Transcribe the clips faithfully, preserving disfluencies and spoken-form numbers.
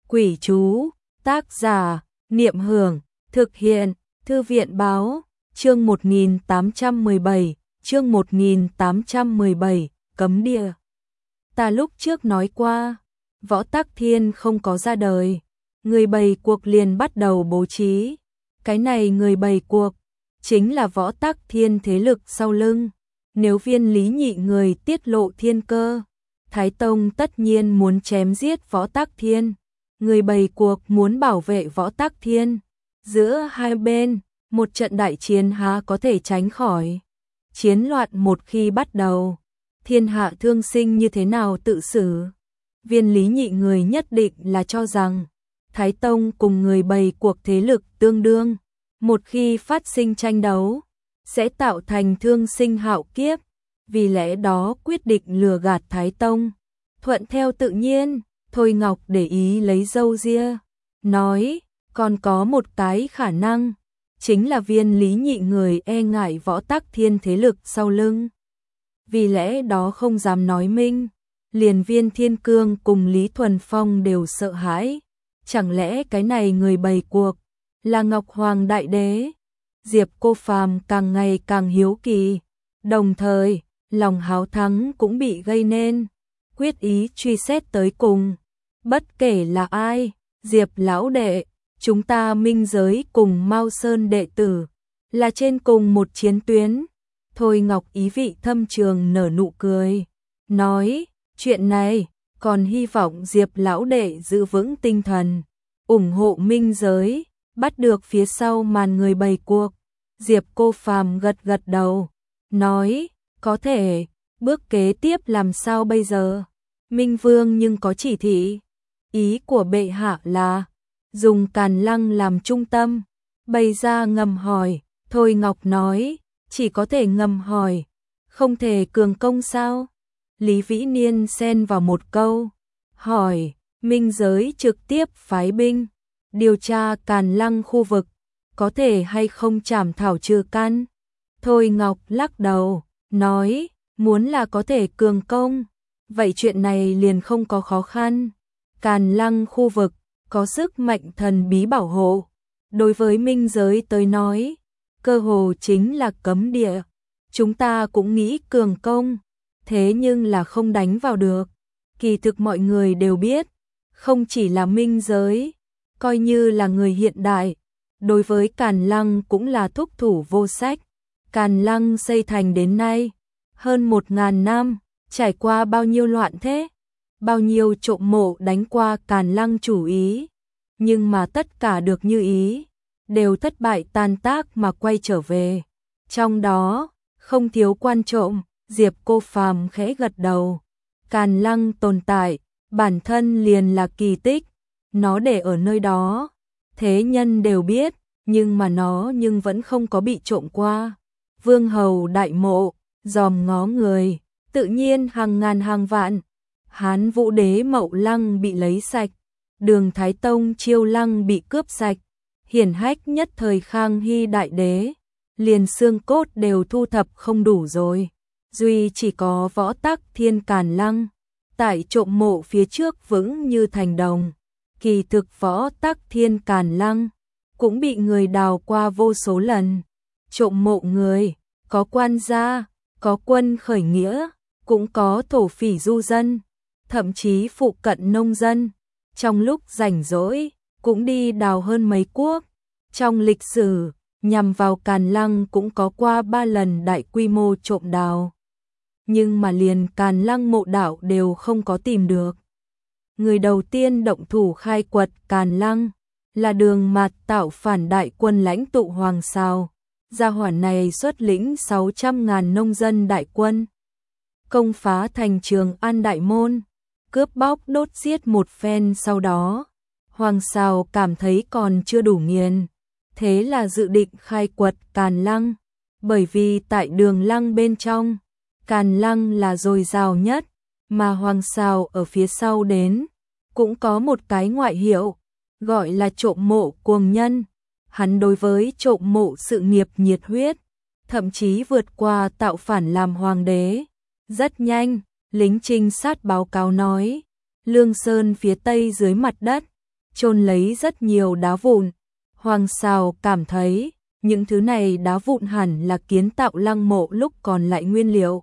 Quỷ chú, tác giả, Niệm Hưởng, thực hiện, Thư viện báo, chương một nghìn tám trăm mười bảy, chương một nghìn tám trăm mười bảy, cấm địa. Ta lúc trước nói qua, Võ Tắc Thiên không có ra đời, người bày cuộc liền bắt đầu bố trí. Cái này người bày cuộc, chính là Võ Tắc Thiên thế lực sau lưng. Nếu Viên Lý Nhị người tiết lộ thiên cơ, Thái Tông tất nhiên muốn chém giết Võ Tắc Thiên. Người bày cuộc muốn bảo vệ Võ Tắc Thiên. Giữa hai bên, một trận đại chiến há có thể tránh khỏi. Chiến loạn một khi bắt đầu, thiên hạ thương sinh như thế nào tự xử. Viên Lý Nhị người nhất định là cho rằng Thái Tông cùng người bày cuộc thế lực tương đương. Một khi phát sinh tranh đấu, sẽ tạo thành thương sinh hạo kiếp. Vì lẽ đó quyết định lừa gạt Thái Tông. Thuận theo tự nhiên, Thôi Ngọc để ý lấy râu ria, nói, còn có một cái khả năng, chính là Viên Lý Nhị người e ngại Võ Tắc Thiên thế lực sau lưng. Vì lẽ đó không dám nói minh, liền Viên Thiên Cương cùng Lý Thuần Phong đều sợ hãi. Chẳng lẽ cái này người bày cuộc là Ngọc Hoàng Đại Đế? Diệp Cô Phàm càng ngày càng hiếu kỳ, đồng thời lòng háo thắng cũng bị gây nên, quyết ý truy xét tới cùng. Bất kể là ai, Diệp lão đệ, chúng ta Minh Giới cùng Mao Sơn đệ tử là trên cùng một chiến tuyến. Thôi Ngọc ý vị thâm trường nở nụ cười, nói, chuyện này còn hy vọng Diệp lão đệ giữ vững tinh thần, ủng hộ Minh Giới, bắt được phía sau màn người bày cuộc. Diệp Cô Phàm gật gật đầu, nói, có thể, bước kế tiếp làm sao bây giờ? Minh Vương nhưng có chỉ thị. Ý của bệ hạ là dùng Càn Lăng làm trung tâm. Bày ra ngầm hỏi. Thôi Ngọc nói, chỉ có thể ngầm hỏi, không thể cường công sao? Lý Vĩ Niên xen vào một câu, hỏi, Minh Giới trực tiếp phái binh điều tra Càn Lăng khu vực, có thể hay không trảm thảo trừ căn? Thôi Ngọc lắc đầu, nói, muốn là có thể cường công, vậy chuyện này liền không có khó khăn. Càn Lăng khu vực có sức mạnh thần bí bảo hộ, đối với Minh Giới tới nói, cơ hồ chính là cấm địa. Chúng ta cũng nghĩ cường công, thế nhưng là không đánh vào được. Kỳ thực mọi người đều biết, không chỉ là Minh Giới, coi như là người hiện đại, đối với Càn Lăng cũng là thúc thủ vô sách. Càn Lăng xây thành đến nay, hơn một ngàn năm, trải qua bao nhiêu loạn thế, bao nhiêu trộm mộ đánh qua Càn Lăng chủ ý, nhưng mà tất cả được như ý, đều thất bại tan tác mà quay trở về. Trong đó, không thiếu quan trộm. Diệp Cô Phàm khẽ gật đầu. Càn Lăng tồn tại, bản thân liền là kỳ tích, nó để ở nơi đó, thế nhân đều biết, nhưng mà nó nhưng vẫn không có bị trộm qua. Vương hầu đại mộ, dòm ngó người, tự nhiên hàng ngàn hàng vạn. Hán Vũ Đế Mậu Lăng bị lấy sạch, Đường Thái Tông Chiêu Lăng bị cướp sạch, hiển hách nhất thời Khang Hy Đại Đế, liền xương cốt đều thu thập không đủ rồi. Duy chỉ có Võ Tắc Thiên Càn Lăng, tại trộm mộ phía trước vững như thành đồng. Kỳ thực Võ Tắc Thiên Càn Lăng cũng bị người đào qua vô số lần. Trộm mộ người, có quan gia, có quân khởi nghĩa, cũng có thổ phỉ du dân, thậm chí phụ cận nông dân. Trong lúc rảnh rỗi, cũng đi đào hơn mấy cuốc. Trong lịch sử, nhằm vào Càn Lăng cũng có qua ba lần đại quy mô trộm đào. Nhưng mà liền Càn Lăng mộ đạo đều không có tìm được. Người đầu tiên động thủ khai quật Càn Lăng là Đường Mạt tạo phản đại quân lãnh tụ Hoàng Sào. Gia hỏa này xuất lĩnh sáu trăm ngàn nông dân đại quân, công phá thành Trường An Đại Môn, cướp bóc đốt giết một phen. Sau đó, Hoàng Sào cảm thấy còn chưa đủ nghiền, thế là dự định khai quật Càn Lăng, bởi vì tại Đường Lăng bên trong, Càn Lăng là dồi dào nhất, mà Hoàng Sào ở phía sau đến, cũng có một cái ngoại hiệu, gọi là trộm mộ cuồng nhân. Hắn đối với trộm mộ sự nghiệp nhiệt huyết, thậm chí vượt qua tạo phản làm hoàng đế. Rất nhanh, lính trinh sát báo cáo nói, Lương Sơn phía tây dưới mặt đất, chôn lấy rất nhiều đá vụn. Hoàng Sào cảm thấy, những thứ này đá vụn hẳn là kiến tạo lăng mộ lúc còn lại nguyên liệu.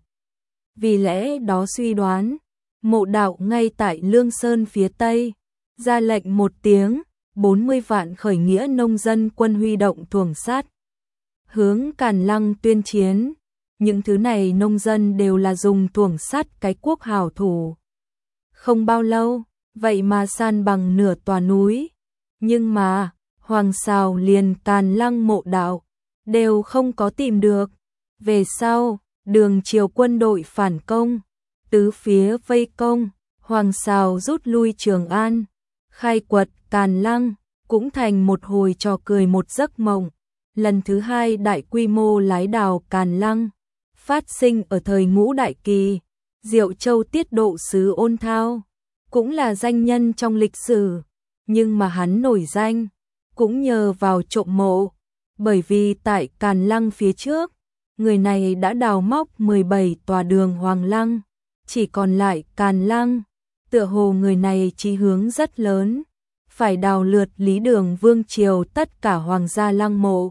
Vì lẽ đó suy đoán, mộ đạo ngay tại Lương Sơn phía Tây, ra lệnh một tiếng, bốn mươi vạn khởi nghĩa nông dân quân huy động thuồng sát. Hướng Càn Lăng tuyên chiến, những thứ này nông dân đều là dùng thuồng sắt cái quốc hảo thủ. Không bao lâu, vậy mà san bằng nửa tòa núi. Nhưng mà, Hoàng Sào liền Càn Lăng mộ đạo, đều không có tìm được. Về sau, Đường Triều quân đội phản công, tứ phía vây công, Hoàng Sào rút lui Trường An, khai quật Càn Lăng, cũng thành một hồi trò cười một giấc mộng. Lần thứ hai đại quy mô lái đào Càn Lăng, phát sinh ở thời Ngũ Đại Kỳ, Diệu Châu tiết độ sứ Ôn Thao, cũng là danh nhân trong lịch sử, nhưng mà hắn nổi danh, cũng nhờ vào trộm mộ, bởi vì tại Càn Lăng phía trước, người này đã đào móc mười bảy tòa đường Hoàng Lăng, chỉ còn lại Càn Lăng, tựa hồ người này chí hướng rất lớn, phải đào lượt lý đường vương triều tất cả hoàng gia lăng mộ.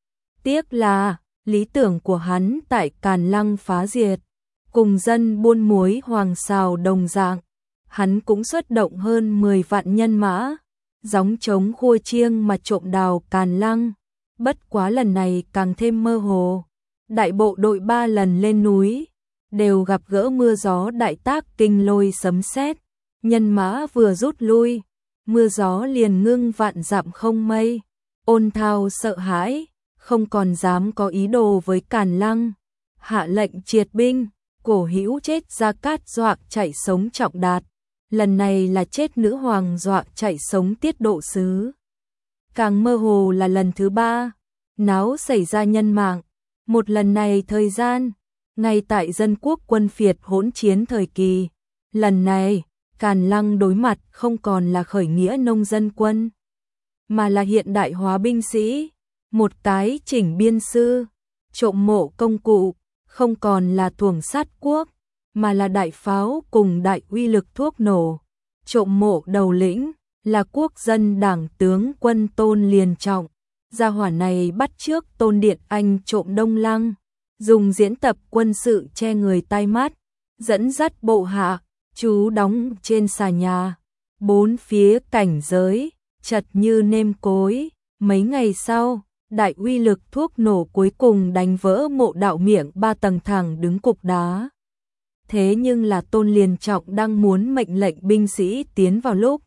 Tiếc là, lý tưởng của hắn tại Càn Lăng phá diệt, cùng dân buôn muối Hoàng Sào đồng dạng, hắn cũng xuất động hơn mười vạn nhân mã, gióng trống khua chiêng mà trộm đào Càn Lăng, bất quá lần này càng thêm mơ hồ. Đại bộ đội ba lần lên núi, đều gặp gỡ mưa gió đại tác kinh lôi sấm sét, nhân mã vừa rút lui, mưa gió liền ngưng vạn dặm không mây. Ôn Thao sợ hãi, không còn dám có ý đồ với Càn Lăng, hạ lệnh triệt binh, Cổ Hữu chết Gia Cát dọa chạy sống Trọng Đạt, lần này là chết nữ hoàng dọa chạy sống tiết độ sứ. Càng mơ hồ là lần thứ ba, náo xảy ra nhân mạng. Một lần này thời gian, ngay tại dân quốc quân phiệt hỗn chiến thời kỳ, lần này, Càn Lăng đối mặt không còn là khởi nghĩa nông dân quân, mà là hiện đại hóa binh sĩ, một cái chỉnh biên sư, trộm mộ công cụ, không còn là thuồng sát quốc, mà là đại pháo cùng đại uy lực thuốc nổ. Trộm mộ đầu lĩnh, là quốc dân đảng tướng quân Tôn Liền Trọng. Gia hỏa này bắt chước Tôn Điện Anh trộm Đông Lăng, dùng diễn tập quân sự che người tai mắt, dẫn dắt bộ hạ, trú đóng trên xà nhà, bốn phía cảnh giới, chật như nêm cối. Mấy ngày sau, đại uy lực thuốc nổ cuối cùng đánh vỡ mộ đạo miệng ba tầng thẳng đứng cục đá. Thế nhưng là Tôn Liền Trọng đang muốn mệnh lệnh binh sĩ tiến vào lúc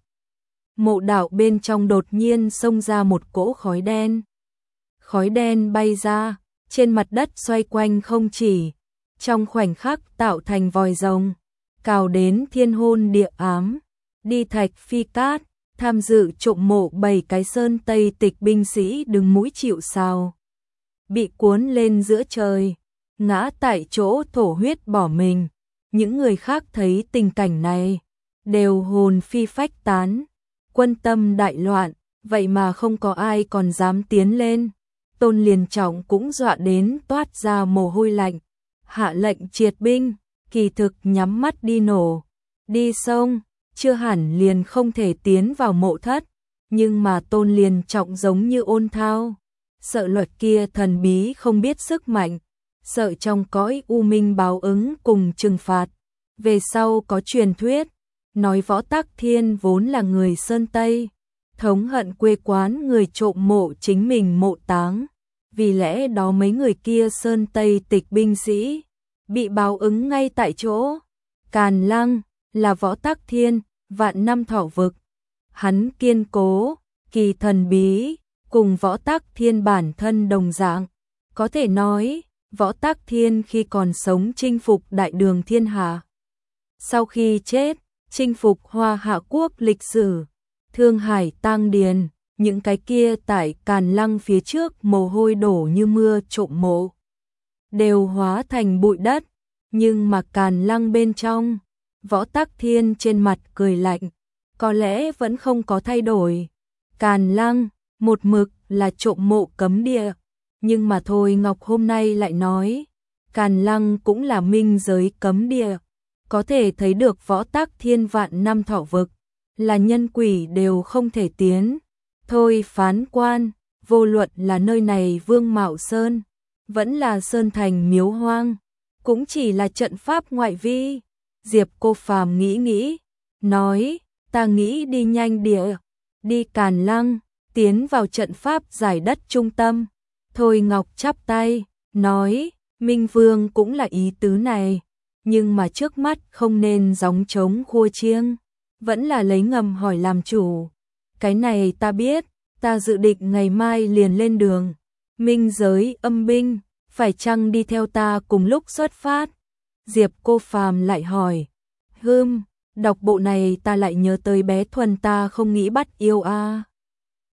mộ đạo bên trong đột nhiên xông ra một cỗ khói đen. Khói đen bay ra, trên mặt đất xoay quanh không chỉ, trong khoảnh khắc tạo thành vòi rồng, cào đến thiên hôn địa ám, đi thạch phi cát, tham dự trộm mộ bảy cái sơn Tây Tịch binh sĩ đứng mũi chịu sào. Bị cuốn lên giữa trời, ngã tại chỗ thổ huyết bỏ mình. Những người khác thấy tình cảnh này, đều hồn phi phách tán, quân tâm đại loạn, vậy mà không có ai còn dám tiến lên. Tôn Liền Trọng cũng dọa đến toát ra mồ hôi lạnh, hạ lệnh triệt binh, kỳ thực nhắm mắt đi nổ, đi sông, chưa hẳn liền không thể tiến vào mộ thất, nhưng mà Tôn Liền Trọng giống như Ôn Thao, sợ luật kia thần bí không biết sức mạnh, sợ trong cõi u minh báo ứng cùng trừng phạt. Về sau có truyền thuyết, nói Võ Tắc Thiên vốn là người Sơn Tây, thống hận quê quán người trộm mộ chính mình mộ táng, vì lẽ đó mấy người kia Sơn Tây Tịch binh sĩ, bị báo ứng ngay tại chỗ. Càn Lăng, là Võ Tắc Thiên, vạn năm thọ vực, hắn kiên cố, kỳ thần bí, cùng Võ Tắc Thiên bản thân đồng dạng, có thể nói, Võ Tắc Thiên khi còn sống chinh phục đại đường thiên hạ. Sau khi chết, chinh phục Hoa Hạ quốc lịch sử, Thương Hải Tang Điền, những cái kia tại Càn Lăng phía trước mồ hôi đổ như mưa trộm mộ, đều hóa thành bụi đất, nhưng mà Càn Lăng bên trong, Võ Tắc Thiên trên mặt cười lạnh, có lẽ vẫn không có thay đổi. Càn Lăng, một mực là trộm mộ cấm địa, nhưng mà Thôi Ngọc hôm nay lại nói, Càn Lăng cũng là minh giới cấm địa, có thể thấy được Võ Tắc Thiên vạn năm thọ vực, là nhân quỷ đều không thể tiến. Thôi phán quan, vô luận là nơi này Vương Mạo Sơn, vẫn là Sơn Thành Miếu Hoang, cũng chỉ là trận pháp ngoại vi. Diệp Cô Phàm nghĩ nghĩ, nói, ta nghĩ đi nhanh địa, đi Càn Lăng, tiến vào trận pháp giải đất trung tâm. Thôi Ngọc chắp tay, nói, Minh Vương cũng là ý tứ này, nhưng mà trước mắt không nên gióng trống khua chiêng, vẫn là lấy ngầm hỏi làm chủ. Cái này ta biết, ta dự định ngày mai liền lên đường. Minh giới âm binh, phải chăng đi theo ta cùng lúc xuất phát? Diệp Cô Phàm lại hỏi, hưm, đọc bộ này ta lại nhớ tới bé Thuần ta không nghĩ bắt yêu a. À.